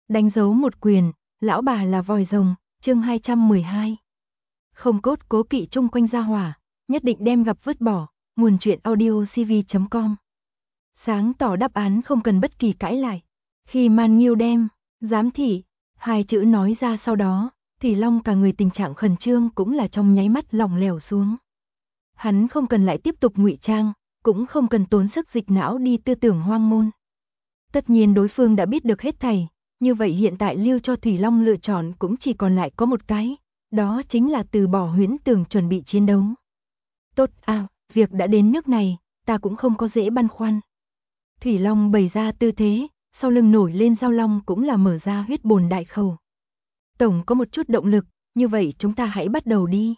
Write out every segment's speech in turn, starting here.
Đánh dấu một quyền, lão bà là vòi rồng, chương 212. Không cốt cố kỵ chung quanh gia hỏa, nhất định đem gặp vứt bỏ, nguồn truyện audio cv.com. Sáng tỏ đáp án không cần bất kỳ cãi lại. Khi Man Nghiêu đem, giám thị, hai chữ nói ra sau đó, Thủy Long cả người tình trạng khẩn trương cũng là trong nháy mắt lỏng lẻo xuống. Hắn không cần lại tiếp tục ngụy trang, cũng không cần tốn sức dịch não đi tư tưởng hoang môn. Tất nhiên đối phương đã biết được hết thảy, như vậy hiện tại lưu cho Thủy Long lựa chọn cũng chỉ còn lại có một cái, đó chính là từ bỏ huyễn tưởng chuẩn bị chiến đấu. Tốt à, việc đã đến nước này, ta cũng không có dễ băn khoăn. Thủy Long bày ra tư thế, sau lưng nổi lên giao long cũng là mở ra huyết bồn đại khẩu. Tổng có một chút động lực, như vậy chúng ta hãy bắt đầu đi.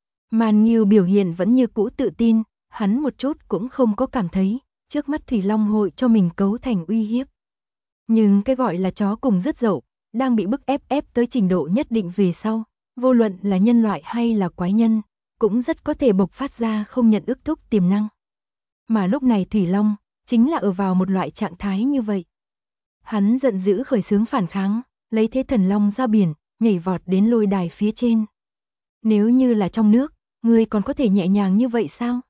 Man Nghiêu biểu hiện vẫn như cũ tự tin, hắn một chút cũng không có cảm thấy, trước mắt Thủy Long hội cho mình cấu thành uy hiếp. Nhưng cái gọi là chó cùng rất dậu, đang bị bức ép tới trình độ nhất định về sau, vô luận là nhân loại hay là quái nhân, cũng rất có thể bộc phát ra không nhận ước thúc tiềm năng. Mà lúc này Thủy Long, chính là ở vào một loại trạng thái như vậy. Hắn giận dữ khởi xướng phản kháng, lấy thế thần long ra biển, nhảy vọt đến lôi đài phía trên. Nếu như là trong nước, ngươi còn có thể nhẹ nhàng như vậy sao?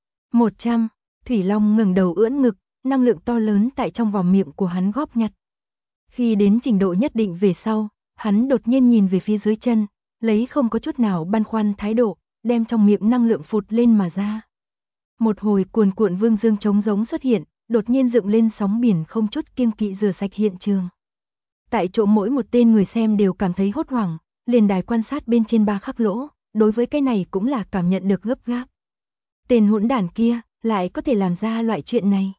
100, Thủy Long ngẩng đầu ưỡn ngực, năng lượng to lớn tại trong vòng miệng của hắn góp nhặt. Khi đến trình độ nhất định về sau, hắn đột nhiên nhìn về phía dưới chân, lấy không có chút nào băn khoăn thái độ, đem trong miệng năng lượng phụt lên mà ra. Một hồi cuồn cuộn vương dương trống giống xuất hiện, đột nhiên dựng lên sóng biển không chút kiêng kỵ rửa sạch hiện trường. Tại chỗ mỗi một tên người xem đều cảm thấy hốt hoảng, liền đài quan sát bên trên ba khắc lỗ, đối với cái này cũng là cảm nhận được gấp gáp. Tên hỗn đản kia, lại có thể làm ra loại chuyện này.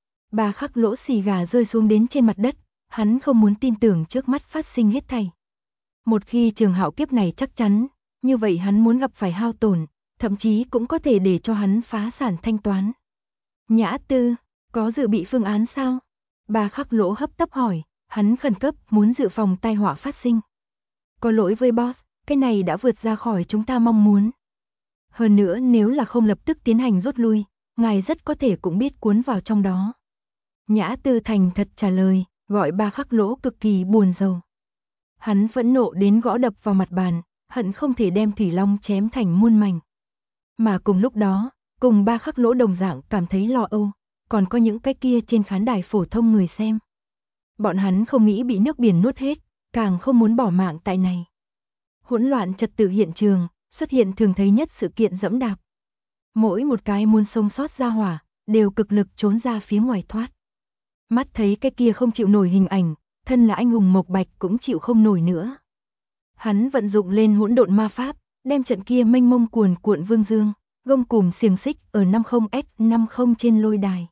Ba khắc lỗ xì gà rơi xuống đến trên mặt đất, hắn không muốn tin tưởng trước mắt phát sinh hết thảy. Một khi trường hạo kiếp này chắc chắn, như vậy hắn muốn gặp phải hao tổn, thậm chí cũng có thể để cho hắn phá sản thanh toán. Nhã Tư, có dự bị phương án sao? Ba khắc lỗ hấp tấp hỏi, hắn khẩn cấp muốn dự phòng tai họa phát sinh. Có lỗi với boss, cái này đã vượt ra khỏi chúng ta mong muốn. Hơn nữa nếu là không lập tức tiến hành rút lui, ngài rất có thể cũng biết cuốn vào trong đó. Nhã Tư thành thật trả lời, gọi ba khắc lỗ cực kỳ buồn rầu. Hắn phẫn nộ đến gõ đập vào mặt bàn, hận không thể đem Thủy Long chém thành muôn mảnh. Mà cùng lúc đó, cùng ba khắc lỗ đồng dạng cảm thấy lo âu, còn có những cái kia trên khán đài phổ thông người xem. Bọn hắn không nghĩ bị nước biển nuốt hết, càng không muốn bỏ mạng tại này. Hỗn loạn trật tự hiện trường, xuất hiện thường thấy nhất sự kiện dẫm đạp. Mỗi một cái muốn sống sót ra hỏa, đều cực lực trốn ra phía ngoài thoát. Mắt thấy cái kia không chịu nổi hình ảnh, thân là anh hùng Mộc Bạch cũng chịu không nổi nữa. Hắn vận dụng lên hỗn độn ma pháp, đem trận kia mênh mông cuồn cuộn vương dương, gông cùm xiềng xích ở 50x50 trên lôi đài.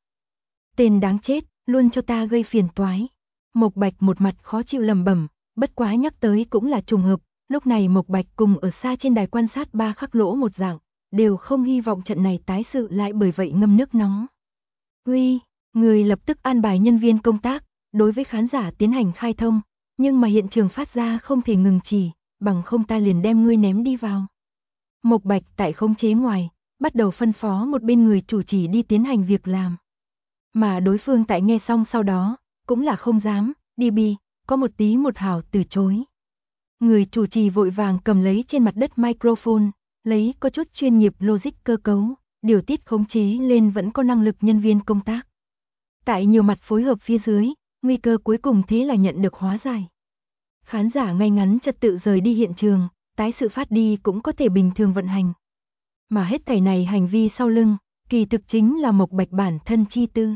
Tên đáng chết, luôn cho ta gây phiền toái. Mộc Bạch một mặt khó chịu lẩm bẩm, bất quá nhắc tới cũng là trùng hợp, lúc này Mộc Bạch cùng ở xa trên đài quan sát ba khắc lỗ một dạng, đều không hy vọng trận này tái sự lại bởi vậy ngâm nước nóng. Uy, người lập tức an bài nhân viên công tác, đối với khán giả tiến hành khai thông, nhưng mà hiện trường phát ra không thể ngừng chỉ, bằng không ta liền đem ngươi ném đi vào. Mộc Bạch tại khống chế ngoài, bắt đầu phân phó một bên người chủ trì đi tiến hành việc làm. Mà đối phương tại nghe xong sau đó, cũng là không dám, đi bi, có một tí một hào từ chối. Người chủ trì vội vàng cầm lấy trên mặt đất microphone, lấy có chút chuyên nghiệp logic cơ cấu, điều tiết khống chế lên vẫn có năng lực nhân viên công tác. Tại nhiều mặt phối hợp phía dưới, nguy cơ cuối cùng thế là nhận được hóa giải. Khán giả ngay ngắn trật tự rời đi hiện trường, tái sự phát đi cũng có thể bình thường vận hành. Mà hết thảy này hành vi sau lưng, kỳ thực chính là Mộc Bạch bản thân chi tư.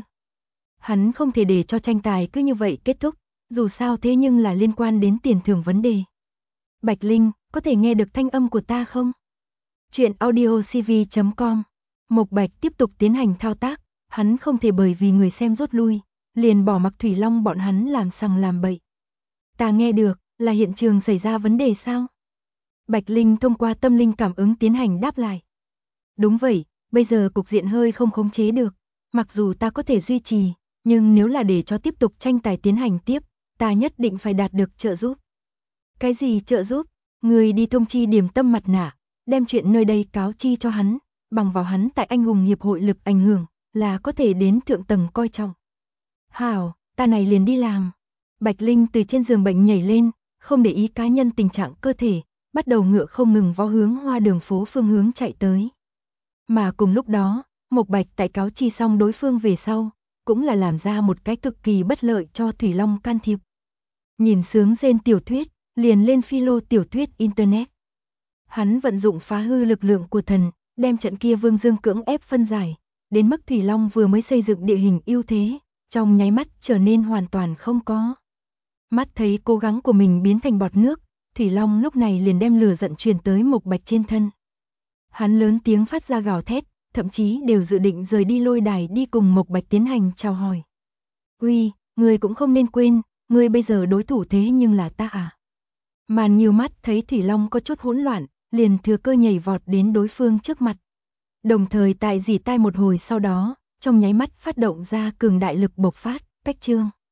Hắn không thể để cho tranh tài cứ như vậy kết thúc, dù sao thế nhưng là liên quan đến tiền thưởng vấn đề. Bạch Linh, có thể nghe được thanh âm của ta không? Chuyện audio cv.com. Mộc Bạch tiếp tục tiến hành thao tác, hắn không thể bởi vì người xem rút lui, liền bỏ mặc Thủy Long bọn hắn làm sằng làm bậy. Ta nghe được, là hiện trường xảy ra vấn đề sao? Bạch Linh thông qua tâm linh cảm ứng tiến hành đáp lại. Đúng vậy, bây giờ cục diện hơi không khống chế được, mặc dù ta có thể duy trì, nhưng nếu là để cho tiếp tục tranh tài tiến hành tiếp, ta nhất định phải đạt được trợ giúp. Cái gì trợ giúp? Người đi thông chi Điểm Tâm mặt nạ, đem chuyện nơi đây cáo chi cho hắn, bằng vào hắn tại anh hùng hiệp hội lực ảnh hưởng, là có thể đến thượng tầng coi trọng. Hảo, ta này liền đi làm. Bạch Linh từ trên giường bệnh nhảy lên, không để ý cá nhân tình trạng cơ thể, bắt đầu ngựa không ngừng vó hướng Hoa Đường phố phương hướng chạy tới. Mà cùng lúc đó, Mộc Bạch tại cáo chi xong đối phương về sau, cũng là làm ra một cái cực kỳ bất lợi cho Thủy Long can thiệp. Nhìn sướng rên tiểu thuyết, liền lên philo tiểu thuyết internet. Hắn vận dụng phá hư lực lượng của thần, đem trận kia Vương Dương cưỡng ép phân giải, đến mức Thủy Long vừa mới xây dựng địa hình ưu thế, trong nháy mắt trở nên hoàn toàn không có. Mắt thấy cố gắng của mình biến thành bọt nước, Thủy Long lúc này liền đem lửa giận truyền tới Mộc Bạch trên thân. Hắn lớn tiếng phát ra gào thét, thậm chí đều dự định rời đi lôi đài đi cùng Mộc Bạch tiến hành chào hỏi. Uy, ngươi cũng không nên quên, ngươi bây giờ đối thủ thế nhưng là ta à? Màn nhiều mắt thấy Thủy Long có chút hỗn loạn, liền thừa cơ nhảy vọt đến đối phương trước mặt. Đồng thời tại dỉ tai một hồi sau đó, trong nháy mắt phát động ra cường đại lực bộc phát, cách trương.